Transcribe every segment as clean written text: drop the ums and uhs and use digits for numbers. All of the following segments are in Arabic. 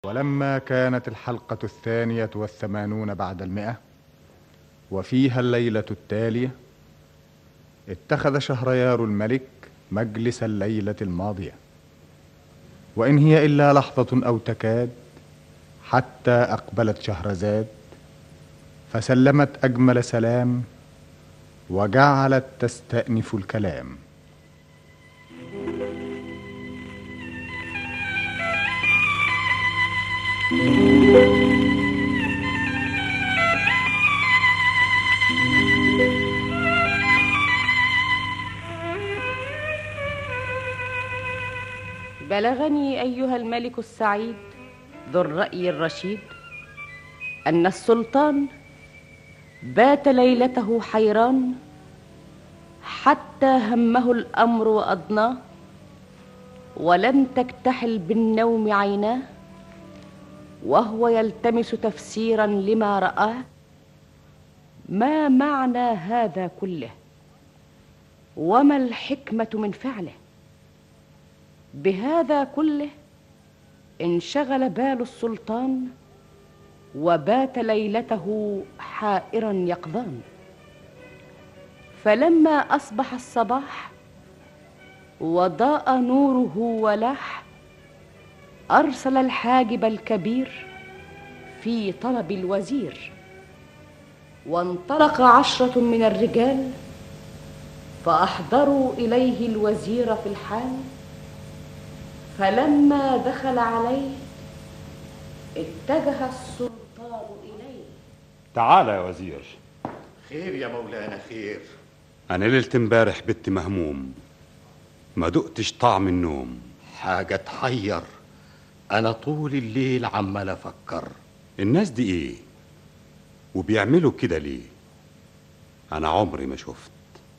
ولما كانت الحلقة 82 بعد 100 وفيها الليلة التالية، اتخذ شهريار الملك مجلس الليلة الماضية، وإن هي إلا لحظة أو تكاد حتى أقبلت شهرزاد فسلمت أجمل سلام وجعلت تستأنف الكلام. بلغني أيها الملك السعيد ذو الرأي الرشيد أن السلطان بات ليلته حيران حتى همه الأمر وأضناه، ولم تكتحل بالنوم عيناه، وهو يلتمس تفسيرا لما رآه. ما معنى هذا كله؟ وما الحكمة من فعله؟ بهذا كله انشغل بال السلطان، وبات ليلته حائرا يقظان. فلما أصبح الصباح وضاء نوره ولاح، أرسل الحاجب الكبير في طلب الوزير، وانطلق 10 من الرجال فأحضروا إليه الوزير في الحال. فلما دخل عليه اتجه السلطان إليه. تعال يا وزير. خير يا مولانا خير. أنا ليلة امبارح بت مهموم، ما دقتش طعم النوم. حاجة تحير، أنا طول الليل عمال أفكر الناس دي إيه وبيعملوا كده ليه؟ أنا عمري ما شفت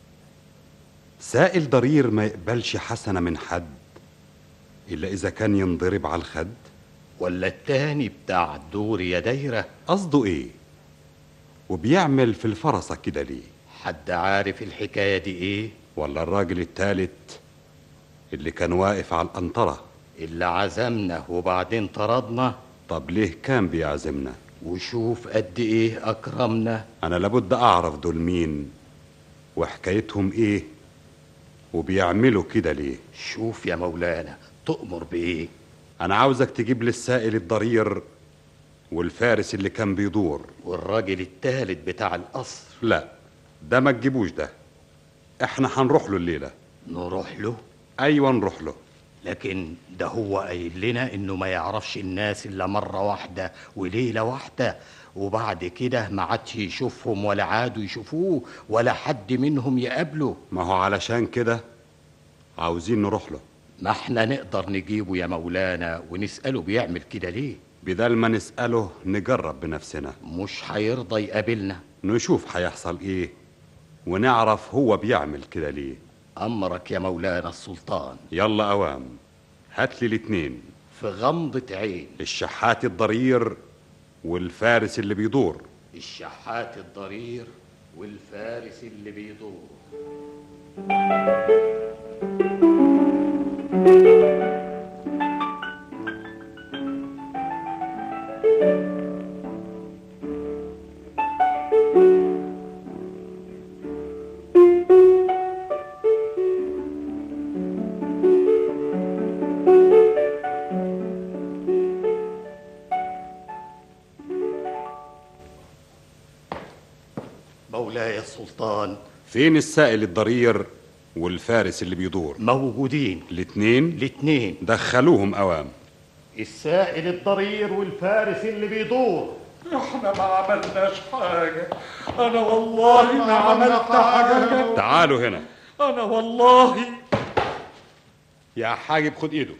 سائل ضرير ما يقبلش حسنة من حد إلا إذا كان ينضرب على الخد. ولا التاني بتاع الدور يا دايرة قصده إيه؟ وبيعمل في الفرصة كده ليه؟ حد عارف الحكاية دي إيه؟ ولا الراجل التالت اللي كان واقف على القنطرة اللي عزمنا وبعدين طردنا؟ طب ليه كان بيعزمنا؟ وشوف قد إيه أكرمنا. أنا لابد أعرف دول مين وحكايتهم إيه وبيعملوا كده ليه. شوف يا مولانا تؤمر بإيه؟ أنا عاوزك تجيب لي السائل الضرير والفارس اللي كان بيدور والراجل التالت بتاع القصر. لا ده ما تجيبوش، ده احنا هنروح له الليلة. نروح له؟ أيوة نروح له، لكن ده هو قايل لنا إنه ما يعرفش الناس إلا مرة واحدة وليلة واحدة، وبعد كده ما عادش يشوفهم ولا عادوا يشوفوه ولا حد منهم يقابله. ما هو علشان كده عاوزين نروح له. ما احنا نقدر نجيبه يا مولانا ونسأله بيعمل كده ليه. بدل ما نسأله نجرب بنفسنا. مش هيرضى يقابلنا. نشوف هيحصل ايه ونعرف هو بيعمل كده ليه. أمرك يا مولانا السلطان. يلا أوام، هات لي الاتنين في غمضة عين. الشحات الضرير والفارس اللي بيدور. الشحات الضرير والفارس اللي بيدور. مولاي السلطان. فين السائل الضرير والفارس اللي بيدور؟ موجودين الاتنين دخلوهم أوام. السائل الضرير والفارس اللي بيدور. احنا ما عملناش حاجة، انا والله ما عملت حاجة. تعالوا هنا. انا والله. يا حاجب خد ايده.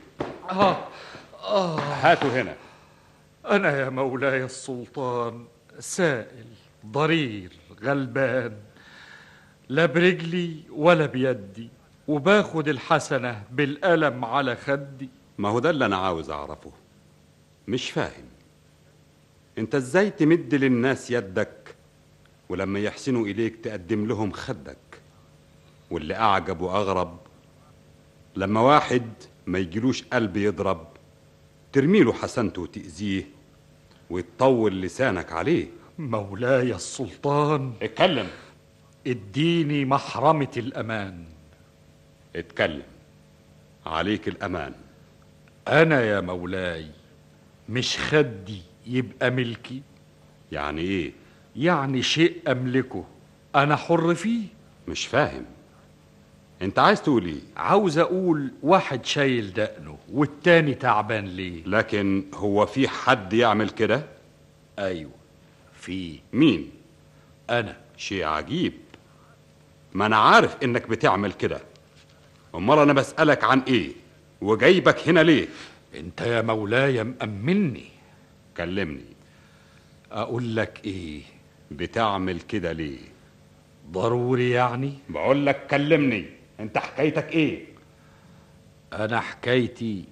هاتوا هنا. انا يا مولاي السلطان سائل ضرير غلبان، لا برجلي ولا بيدي، وباخد الحسنة بالألم على خدي. ما هو ده اللي أنا عاوز أعرفه. مش فاهم أنت إزاي تمد للناس يدك ولما يحسنوا إليك تقدم لهم خدك؟ واللي أعجب وأغرب لما واحد ما يجيلوش قلب يضرب ترميله حسنته وتأذيه وتطول لسانك عليه. مولاي السلطان، اتكلم. اديني محرمة الأمان. اتكلم، عليك الأمان. أنا يا مولاي مش خدي يبقى ملكي. يعني ايه؟ يعني شيء أملكه أنا حر فيه. مش فاهم، انت عايز تقول ايه؟ عاوز أقول واحد شايل دقنه والتاني تعبان ليه. لكن هو في حد يعمل كده؟ أيوة في. مين؟ أنا. شيء عجيب، ما انا عارف انك بتعمل كده. امال انا بسألك عن ايه وجايبك هنا ليه؟ انت يا مولاي مأمني. كلمني. أقول لك إيه؟ بتعمل كده ليه؟ ضروري يعني؟ بقول لك كلمني، انت حكايتك ايه؟ أنا حكايتي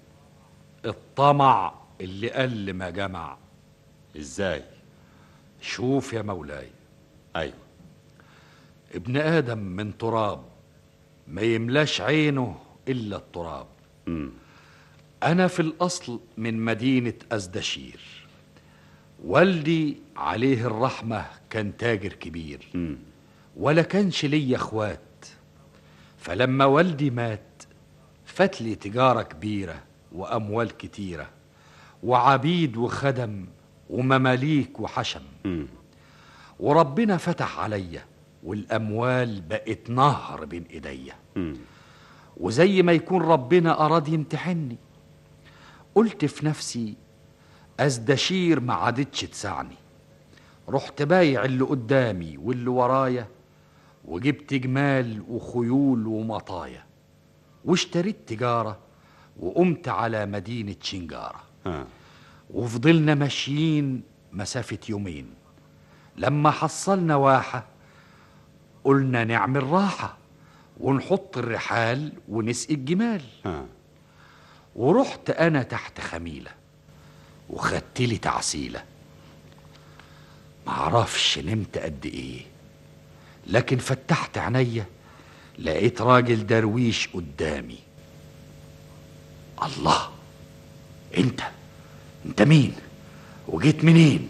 الطمع اللي قل ما جمع. ازاي؟ شوف يا مولاي، ايوه. ابن آدم من تراب، ما يملاش عينه إلا التراب. أنا في الأصل من مدينة أزدشير. والدي عليه الرحمة كان تاجر كبير، ولا كانش ليا اخوات. فلما والدي مات فات لي تجارة كبيرة وأموال كتيرة وعبيد وخدم ومماليك وحشم. وربنا فتح عليا والأموال بقت نهر بين إيديا. وزي ما يكون ربنا أراد يمتحني، قلت في نفسي أزدشير ما عادتش تسعني. رحت بايع اللي قدامي واللي ورايا، وجبت جمال وخيول ومطايا، واشتريت تجارة وقمت على مدينة شنجارة. وفضلنا ماشيين مسافة يومين. لما حصلنا واحة قلنا نعمل راحة ونحط الرحال ونسقي الجمال. ورحت أنا تحت خميلة وخدت لي تعسيلة. معرفش نمت قد ايه، لكن فتحت عينيا لقيت راجل درويش قدامي. الله، انت مين وجيت منين؟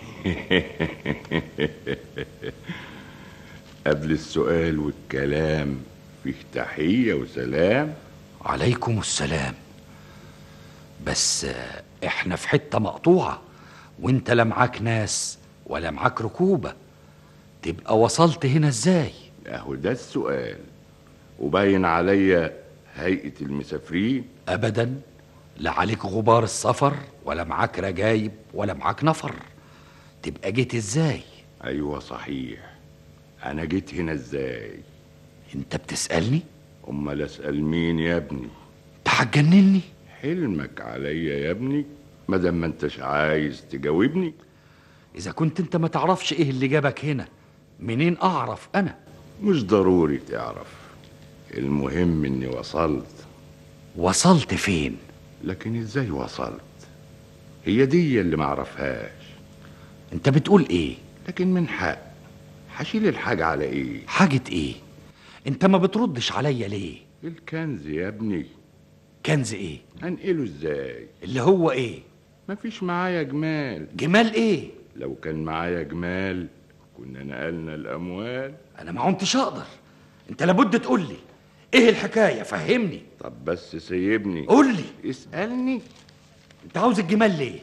قبل السؤال والكلام فيه تحية وسلام. عليكم السلام. بس احنا في حتة مقطوعة، وانت لا معاك ناس ولا معاك ركوبة، تبقى وصلت هنا ازاي؟ اهو ده السؤال، وباين عليا هيئة المسافرين. ابدا، لا عليك غبار السفر ولا معاك رجايب ولا معاك نفر. تبقى جيت ازاي؟ ايوه صحيح، انا جيت هنا ازاي؟ انت بتسألني؟ امال اسأل مين يا ابني؟ انت هتجنني. حلمك عليا يا ابني، مادام ما انتش عايز تجاوبني. اذا كنت انت ما تعرفش ايه اللي جابك هنا، منين اعرف انا؟ مش ضروري تعرف، المهم اني وصلت. وصلت فين؟ لكن ازاي وصلت؟ هي دي اللي معرفهاش. انت بتقول ايه؟ لكن من حق، هشيل الحاجة على ايه؟ حاجة ايه؟ انت ما بتردش عليا ليه؟ الكنز يا ابني. كنز ايه؟ هنقله ازاي؟ اللي هو ايه؟ مفيش معايا جمال. جمال ايه؟ لو كان معايا جمال كنا نقلنا الاموال. انا ما كنتش اقدر. انت لابد تقول لي ايه الحكايه، فهمني. طب بس سيبني. قول لي. اسألني. انت عاوز الجمال ليه؟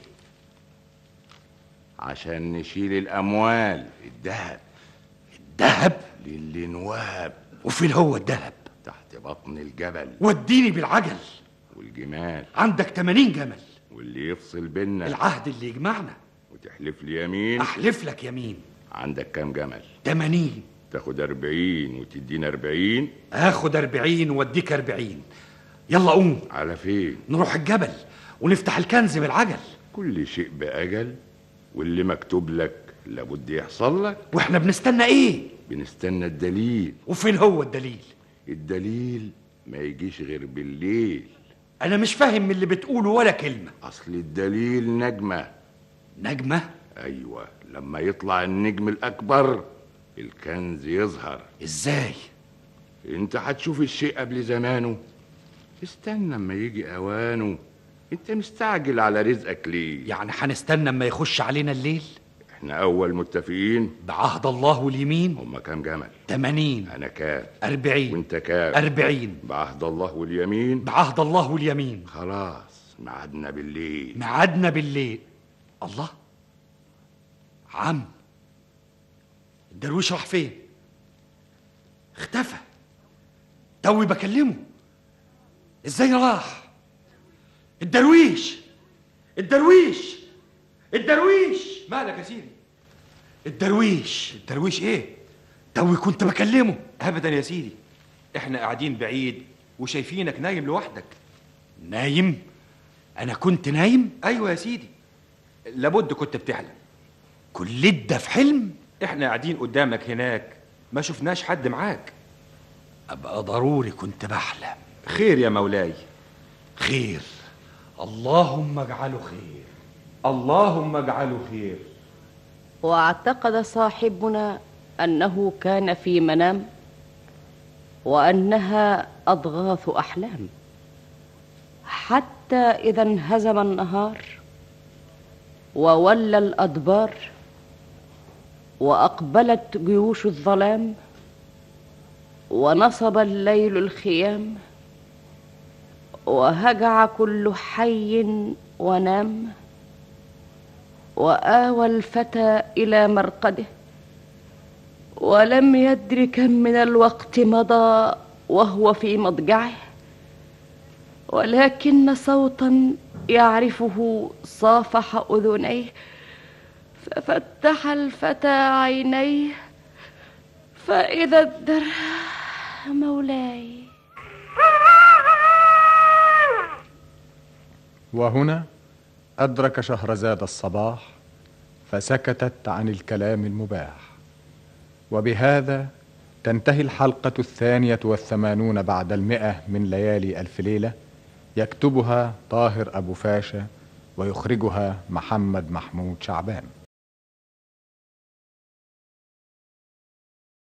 عشان نشيل الاموال. الذهب. الذهب؟ للي نواب. وفين هو الذهب؟ تحت بطن الجبل. وديني بالعجل. والجمال عندك 80 جمل. واللي يفصل بينا العهد اللي يجمعنا. وتحلف لي يمين. احلف لك يمين. عندك كام جمل؟ 80. تاخد 40 وتدينا 40. اخد 40 واديك 40. يلا قوم. على فين؟ نروح الجبل ونفتح الكنز بالعجل. كل شيء بأجل، واللي مكتوب لك لابد يحصل لك. واحنا بنستنى ايه؟ بنستنى الدليل. وفين هو الدليل؟ الدليل ما يجيش غير بالليل. انا مش فاهم من اللي بتقوله ولا كلمة. اصل الدليل نجمة. نجمة؟ ايوه، لما يطلع النجم الاكبر الكنز يظهر. ازاي؟ انت هتشوف الشيء قبل زمانه. استنى اما يجي اوانه انت مستعجل على رزقك ليه؟ يعني هنستنى اما يخش علينا الليل؟ احنا اول متفقين. بعهد الله واليمين. هما كام جمل؟ 80. انا كام؟ 40. وانت كام؟ 40. بعهد الله واليمين. بعهد الله واليمين. خلاص ميعادنا بالليل. ميعادنا بالليل. الله، عم الدرويش راح فين؟ اختفى، توي بكلمه. ازاي راح؟ الدرويش، الدرويش، الدرويش. مالك يا سيدي؟ الدرويش ايه؟ توي كنت بكلمه. ابدا يا سيدي، احنا قاعدين بعيد وشايفينك نايم لوحدك. نايم؟ انا كنت نايم؟ ايوه يا سيدي، لابد كنت بتحلم. كل ده في حلم؟ احنا قاعدين قدامك هناك ما شفناش حد معاك. ابقى ضروري كنت بحلم. خير يا مولاي. خير، اللهم اجعله خير، اللهم اجعله خير. واعتقد صاحبنا أنه كان في منام وأنها أضغاث أحلام، حتى إذا انهزم النهار وولى الأدبار وأقبلت جيوش الظلام ونصب الليل الخيام وهجع كل حي ونام، وآوى الفتى إلى مرقده ولم يدر كم من الوقت مضى وهو في مضجعه، ولكن صوتا يعرفه صافح أذنيه، ففتح الفتى عينيه فإذا الدر مولاي. وهنا أدرك شهرزاد الصباح فسكتت عن الكلام المباح. وبهذا تنتهي الحلقة 82 بعد 100 من ليالي ألف ليلة، يكتبها طاهر أبو فاشا ويخرجها محمد محمود شعبان.